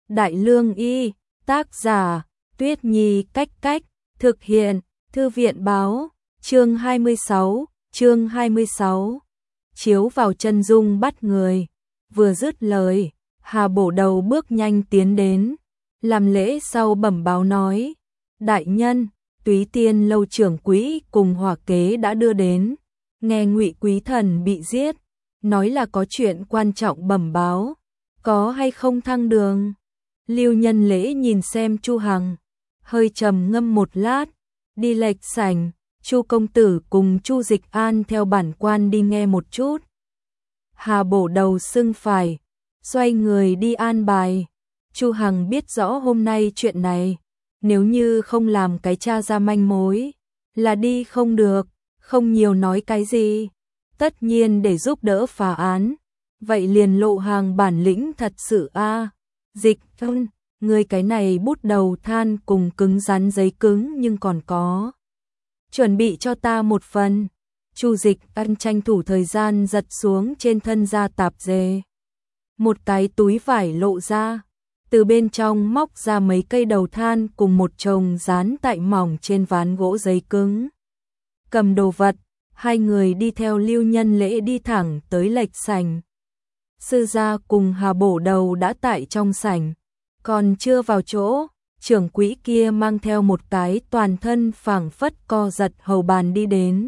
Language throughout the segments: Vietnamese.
Đại Lương Y, tác giả, Tuyết Nhi cách cách, thực hiện, Thư viện báo, chương 26, chiếu vào chân dung bắt người. Vừa dứt lời, Hà Bổ Đầu bước nhanh tiến đến, làm lễ sau bẩm báo nói, đại nhân, Túy Tiên lâu trưởng quỹ cùng hỏa kế đã đưa đến, nghe Ngụy Quý Thần bị giết, nói là có chuyện quan trọng bẩm báo, có hay không thăng đường. Lưu Nhân Lễ nhìn xem Chu Hằng, hơi trầm ngâm một lát, đi lệch sảnh, Chu công tử cùng Chu Dịch An theo bản quan đi nghe một chút. Hà Bổ Đầu sưng phải, xoay người đi an bài. Chu Hằng biết rõ hôm nay chuyện này, nếu như không làm cái tra ra manh mối, là đi không được, không nhiều nói cái gì. Tất nhiên để giúp đỡ phá án, vậy liền lộ hàng bản lĩnh thật sự a. Dịch Vân, người cái này bút đầu than cùng cứng rắn giấy cứng nhưng còn có. Chuẩn bị cho ta một phần. Chu Dịch Ân tranh thủ thời gian giật xuống trên thân da tạp dề. Một cái túi vải lộ ra, từ bên trong móc ra mấy cây đầu than cùng một chồng dán tại mỏng trên ván gỗ giấy cứng. Cầm đồ vật, hai người đi theo Lưu Nhân Lễ đi thẳng tới lệch sảnh. Sư gia cùng Hà Bổ Đầu đã tại trong sảnh, còn chưa vào chỗ, trưởng quỹ kia mang theo một cái toàn thân phảng phất co giật hầu bàn đi đến.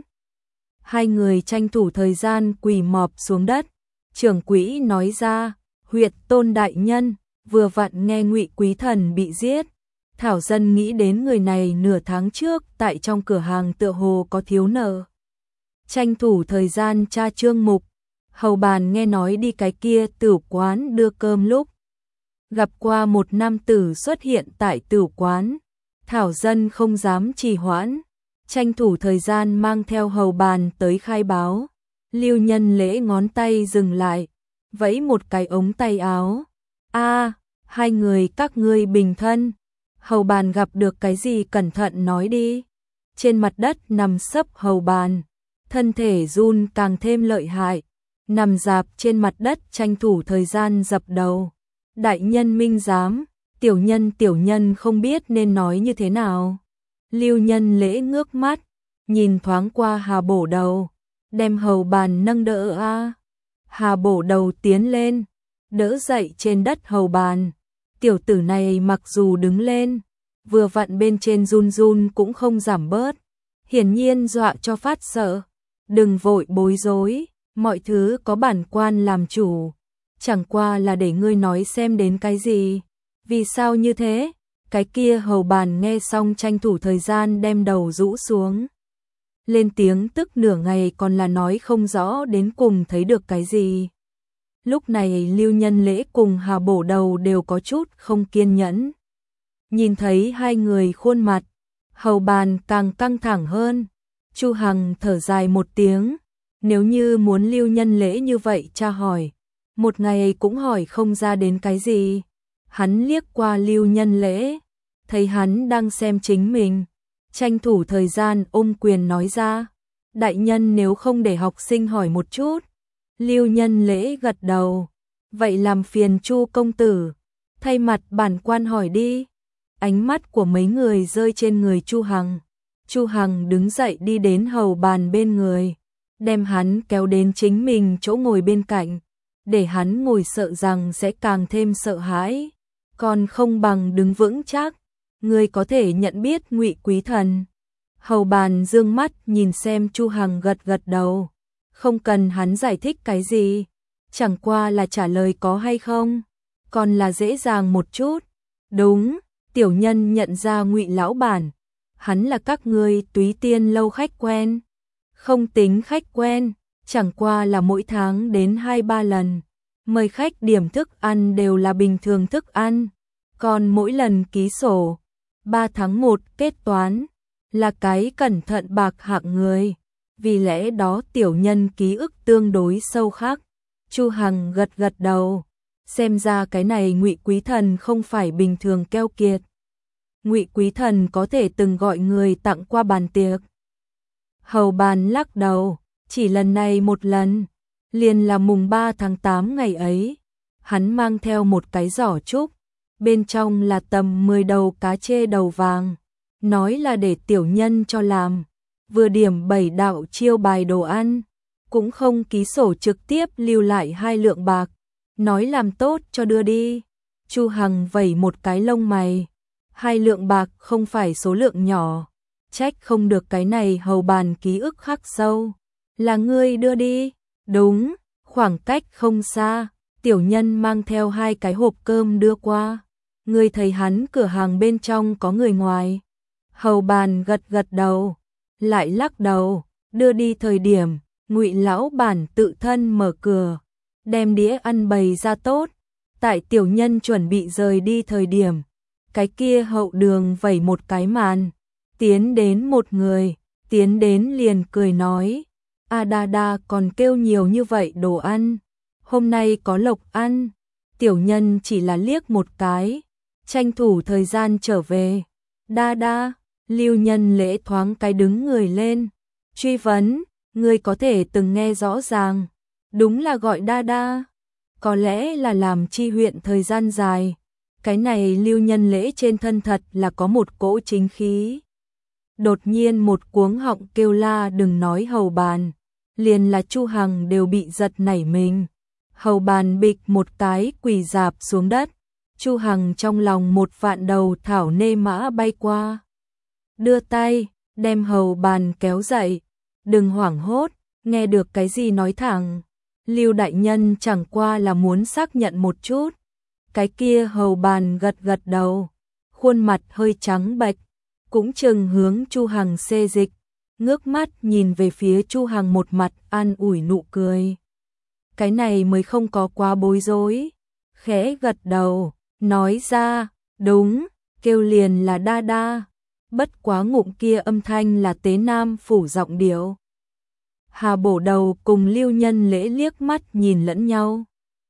Hai người tranh thủ thời gian quỳ mọp xuống đất, trưởng quỹ nói ra, Huyệt Tôn đại nhân, vừa vặn nghe Ngụy Quý Thần bị giết. Thảo dân nghĩ đến người này nửa tháng trước tại trong cửa hàng tựa hồ có thiếu nợ. Tranh thủ thời gian tra chương mục, hầu bàn nghe nói đi cái kia tửu quán đưa cơm lúc. Gặp qua một nam tử xuất hiện tại tửu quán, Thảo dân không dám trì hoãn, tranh thủ thời gian mang theo hầu bàn tới khai báo. Lưu Nhân Lễ ngón tay dừng lại, vẫy một cái ống tay áo. A, hai người các ngươi bình thân. Hầu bàn gặp được cái gì cẩn thận nói đi. Trên mặt đất nằm sấp hầu bàn, thân thể run càng thêm lợi hại, nằm rạp trên mặt đất tranh thủ thời gian dập đầu. Đại nhân minh giám, tiểu nhân không biết nên nói như thế nào. Lưu Nhân Lễ ngước mắt, nhìn thoáng qua Hà Bổ Đầu, đem hầu bàn nâng đỡ a. Hà Bổ Đầu tiến lên, đỡ dậy trên đất hầu bàn. Tiểu tử này mặc dù đứng lên, vừa vặn bên trên run run cũng không giảm bớt, hiển nhiên dọa cho phát sợ. Đừng vội bối rối, mọi thứ có bản quan làm chủ, chẳng qua là để ngươi nói xem đến cái gì. Vì sao như thế? Cái kia hầu bàn nghe xong tranh thủ thời gian đem đầu rũ xuống. Lên tiếng tức nửa ngày còn là nói không rõ đến cùng thấy được cái gì. Lúc này Lưu Nhân Lễ cùng Hà Bổ Đầu đều có chút không kiên nhẫn. Nhìn thấy hai người khuôn mặt, hầu bàn càng căng thẳng hơn. Chu Hằng thở dài một tiếng, nếu như muốn Lưu Nhân Lễ như vậy tra hỏi, một ngày cũng hỏi không ra đến cái gì. Hắn liếc qua Lưu Nhân Lễ, thấy hắn đang xem chính mình, tranh thủ thời gian ôm quyền nói ra, đại nhân nếu không để học sinh hỏi một chút. Lưu Nhân Lễ gật đầu, vậy làm phiền Chu công tử, thay mặt bản quan hỏi đi. Ánh mắt của mấy người rơi trên người Chu Hằng. Chu Hằng đứng dậy đi đến hầu bàn bên người, đem hắn kéo đến chính mình chỗ ngồi bên cạnh, để hắn ngồi sợ rằng sẽ càng thêm sợ hãi, còn không bằng đứng vững chắc. Ngươi có thể nhận biết Ngụy Quý Thần. Hầu bàn dương mắt nhìn xem Chu Hằng gật gật đầu, không cần hắn giải thích cái gì, chẳng qua là trả lời có hay không, còn là dễ dàng một chút. Đúng, tiểu nhân nhận ra Ngụy lão bản, hắn là các ngươi Túy Tiên lâu khách quen. Không tính khách quen, chẳng qua là mỗi tháng đến 2-3 lần, mời khách điểm thức ăn đều là bình thường thức ăn, còn mỗi lần ký sổ 3 tháng 1 kết toán là cái cẩn thận bạc hạng người, vì lẽ đó tiểu nhân ký ức tương đối sâu khắc. Chu Hằng gật gật đầu, xem ra cái này Ngụy Quý Thần không phải bình thường keo kiệt. Ngụy Quý Thần có thể từng gọi người tặng qua bàn tiệc. Hầu bàn lắc đầu, chỉ lần này một lần, liền là mùng 3 tháng 8 ngày ấy, hắn mang theo một cái giỏ trúc, bên trong là tầm 10 đầu cá chê đầu vàng, nói là để tiểu nhân cho làm, vừa điểm 7 đạo chiêu bài đồ ăn, cũng không ký sổ trực tiếp lưu lại 2 lượng bạc, nói làm tốt cho đưa đi. Chu Hằng vẩy một cái lông mày, 2 lượng bạc không phải số lượng nhỏ, trách không được cái này Hầu Bàn ký ức khắc sâu. Là ngươi đưa đi? Đúng, khoảng cách không xa, tiểu nhân mang theo 2 cái hộp cơm đưa qua. Ngươi thấy hắn cửa hàng bên trong có người ngoài? Hầu Bàn gật gật đầu, lại lắc đầu, đưa đi thời điểm, Ngụy lão bản tự thân mở cửa, đem đĩa ăn bày ra tốt. Tại tiểu nhân chuẩn bị rời đi thời điểm, cái kia hậu đường vẩy một cái màn, tiến đến một người, tiến đến liền cười nói, a đa đa còn kêu nhiều như vậy đồ ăn, hôm nay có lộc ăn. Tiểu nhân chỉ là liếc một cái, tranh thủ thời gian trở về. Đa đa, Lưu Nhân Lễ thoáng cái đứng người lên, truy vấn, ngươi có thể từng nghe rõ ràng, đúng là gọi đa đa, có lẽ là làm chi huyện thời gian dài, cái này Lưu Nhân Lễ trên thân thật là có một cỗ chính khí. Đột nhiên một cuống họng kêu la, đừng nói Hầu Bàn, liền là Chu Hằng đều bị giật nảy mình. Hầu Bàn bịch một cái quỳ rạp xuống đất, Chu Hằng trong lòng một vạn đầu thảo nê mã bay qua, đưa tay đem Hầu Bàn kéo dậy, đừng hoảng hốt, nghe được cái gì nói thẳng. Lưu đại nhân chẳng qua là muốn xác nhận một chút. Cái kia Hầu Bàn gật gật đầu, khuôn mặt hơi trắng bệch, cũng chừng hướng Chu Hằng xê dịch, ngước mắt nhìn về phía Chu Hằng một mặt an ủi nụ cười. Cái này mới không có quá bối rối, khẽ gật đầu, nói ra, đúng, kêu liền là đa đa, bất quá ngụm kia âm thanh là Tế Nam phủ giọng điệu. Hà Bổ Đầu cùng Lưu Nhân Lễ liếc mắt nhìn lẫn nhau.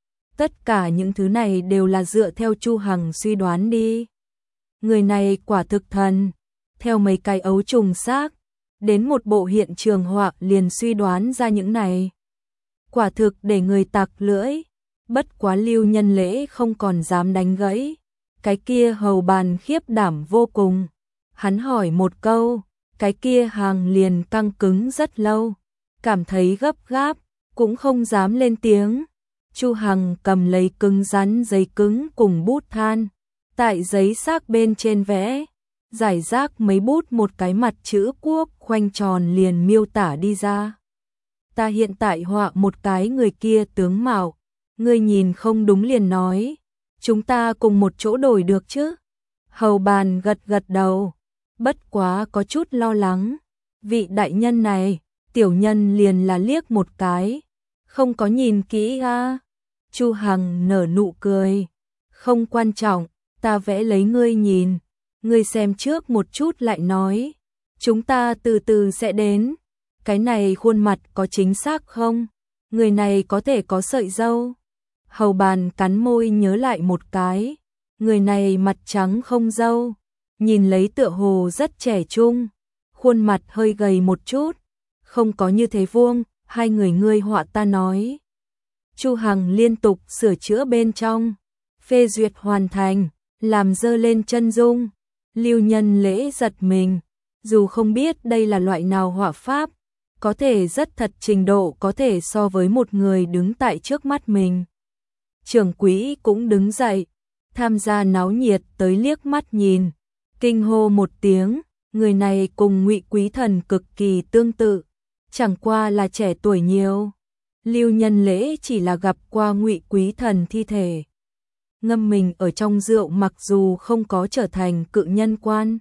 Tất cả những thứ này đều là dựa theo Chu Hằng suy đoán đi. Người này quả thực thần, theo mấy cái ấu trùng xác, đến một bộ hiện trường họa liền suy đoán ra những này. Quả thực để người tặc lưỡi, bất quá Lưu Nhân Lễ không còn dám đánh gãy. Cái kia Hầu Bàn khiếp đảm vô cùng. Hắn hỏi một câu, cái kia hàng liền căng cứng rất lâu, cảm thấy gấp gáp, cũng không dám lên tiếng. Chu Hằng cầm lấy cứng rắn giấy cứng cùng bút than, tại giấy xác bên trên vẽ, giải rác mấy bút một cái mặt chữ quốc khoanh tròn liền miêu tả đi ra. Ta hiện tại họa một cái người kia tướng mạo, ngươi nhìn không đúng liền nói, chúng ta cùng một chỗ đổi được chứ? Hầu Bàn gật gật đầu, bất quá có chút lo lắng, vị đại nhân này, tiểu nhân liền là liếc một cái, không có nhìn kỹ a. Chu Hằng nở nụ cười, không quan trọng, ta vẽ lấy ngươi nhìn, ngươi xem trước một chút lại nói, chúng ta từ từ sẽ đến. Cái này khuôn mặt có chính xác không? Người này có thể có sợi râu? Hầu Bàn cắn môi nhớ lại một cái, người này mặt trắng không râu, nhìn lấy tựa hồ rất trẻ trung, khuôn mặt hơi gầy một chút, không có như thế vuông, hai người ngươi họa ta nói. Chu Hằng liên tục sửa chữa bên trong, phê duyệt hoàn thành, làm dơ lên chân dung. Lưu Nhân Lễ giật mình, dù không biết đây là loại nào họa pháp, có thể rất thật trình độ có thể so với một người đứng tại trước mắt mình. Trưởng quỹ cũng đứng dậy, tham gia náo nhiệt tới liếc mắt nhìn, kinh hô một tiếng, người này cùng Ngụy Quý Thần cực kỳ tương tự, chẳng qua là trẻ tuổi nhiều. Lưu Nhân Lễ chỉ là gặp qua Ngụy Quý Thần thi thể, ngâm mình ở trong rượu, mặc dù không có trở thành cự nhân quan,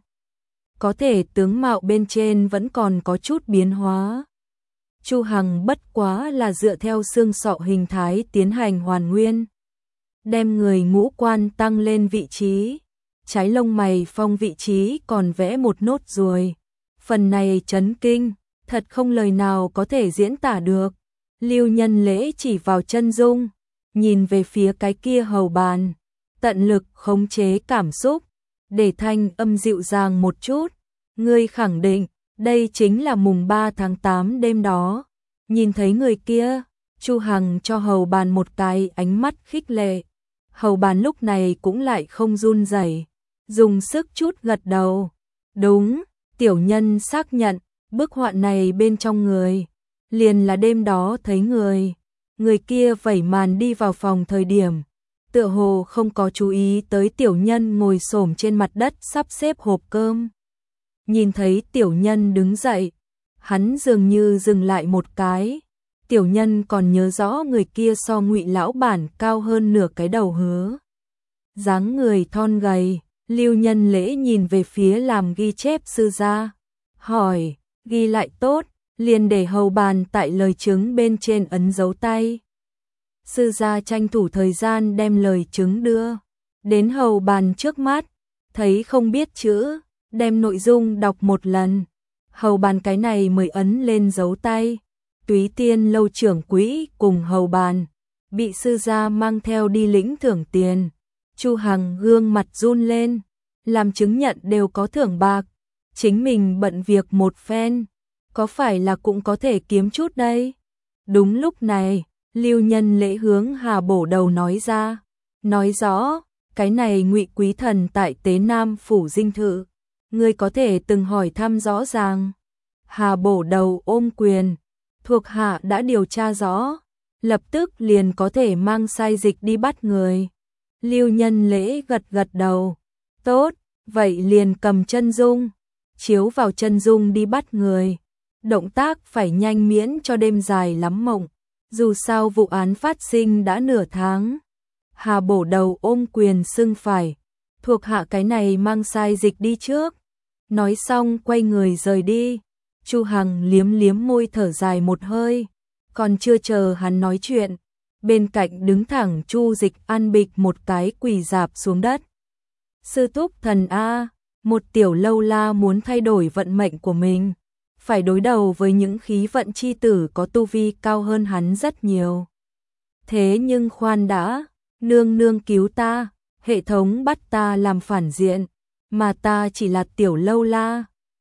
có thể tướng mạo bên trên vẫn còn có chút biến hóa. Chu Hằng bất quá là dựa theo xương sọ hình thái tiến hành hoàn nguyên, đem người ngũ quan tăng lên vị trí, trái lông mày phong vị trí còn vẽ một nốt ruồi. Phần này chấn kinh, thật không lời nào có thể diễn tả được. Lưu Nhân Lễ chỉ vào chân dung, nhìn về phía cái kia Hầu Bàn, tận lực khống chế cảm xúc, để thanh âm dịu dàng một chút. Ngươi khẳng định, đây chính là mùng 3 tháng 8 đêm đó, nhìn thấy người kia. Chu Hằng cho Hầu Bàn một cái ánh mắt khích lệ. Hầu bàn lúc này cũng lại không run rẩy, dùng sức chút gật đầu. Đúng, tiểu nhân xác nhận, bức họa này bên trong người, liền là đêm đó thấy người. Người kia vẩy màn đi vào phòng thời điểm, tựa hồ không có chú ý tới tiểu nhân ngồi xổm trên mặt đất sắp xếp hộp cơm. Nhìn thấy tiểu nhân đứng dậy, hắn dường như dừng lại một cái. Tiểu nhân còn nhớ rõ người kia so Ngụy lão bản cao hơn nửa cái đầu hứa. Dáng người thon gầy, Lưu Nhân Lễ nhìn về phía làm ghi chép sư gia, hỏi, ghi lại tốt, liền để hầu bàn tại lời chứng bên trên ấn dấu tay. Sư gia tranh thủ thời gian đem lời chứng đưa đến hầu bàn trước mắt, thấy không biết chữ, đem nội dung đọc một lần. Hầu bàn cái này mới ấn lên dấu tay. Túy Tiên lâu trưởng quỹ cùng hầu bàn bị sư gia mang theo đi lĩnh thưởng tiền. Chu Hằng gương mặt run lên, làm chứng nhận đều có thưởng bạc, chính mình bận việc một phen, có phải là cũng có thể kiếm chút đây? Đúng lúc này, Lưu Nhân Lễ hướng Hà Bổ Đầu nói ra, nói rõ, cái này Ngụy quý thần tại Tế Nam phủ dinh thự, ngươi có thể từng hỏi thăm rõ ràng. Hà Bổ Đầu ôm quyền, thuộc hạ đã điều tra rõ, lập tức liền có thể mang sai dịch đi bắt người. Lưu Nhân Lễ gật gật đầu, tốt, vậy liền cầm chân dung, chiếu vào chân dung đi bắt người. Động tác phải nhanh miễn cho đêm dài lắm mộng, dù sao vụ án phát sinh đã nửa tháng. Hà Bổ Đầu ôm quyền xưng phải, thuộc hạ cái này mang sai dịch đi trước. Nói xong quay người rời đi. Chu Hằng liếm liếm môi thở dài một hơi, còn chưa chờ hắn nói chuyện, bên cạnh đứng thẳng Chu Dịch An bịch một cái quỳ rạp xuống đất. Sư thúc thần a, một tiểu lâu la muốn thay đổi vận mệnh của mình, phải đối đầu với những khí vận chi tử có tu vi cao hơn hắn rất nhiều. Thế nhưng khoan đã, nương nương cứu ta, hệ thống bắt ta làm phản diện, mà ta chỉ là tiểu lâu la,